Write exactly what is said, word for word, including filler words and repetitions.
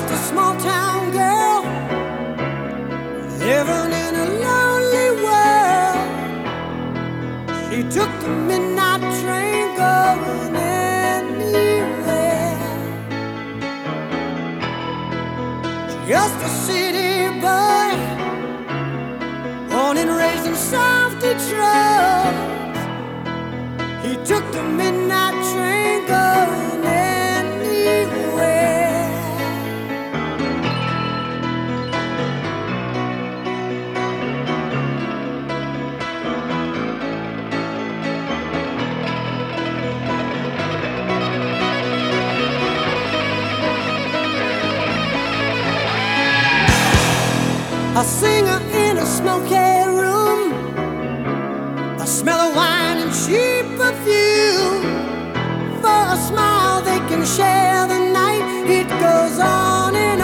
a small town girl living in a lonely world. She took the midnight train going anywhere. Just a city boy, born and raised in South Detroit. He took the midnight train going anywhere. A singer in a smoky room, the smell of wine and cheap perfume. For a smile they can share the night. It goes on and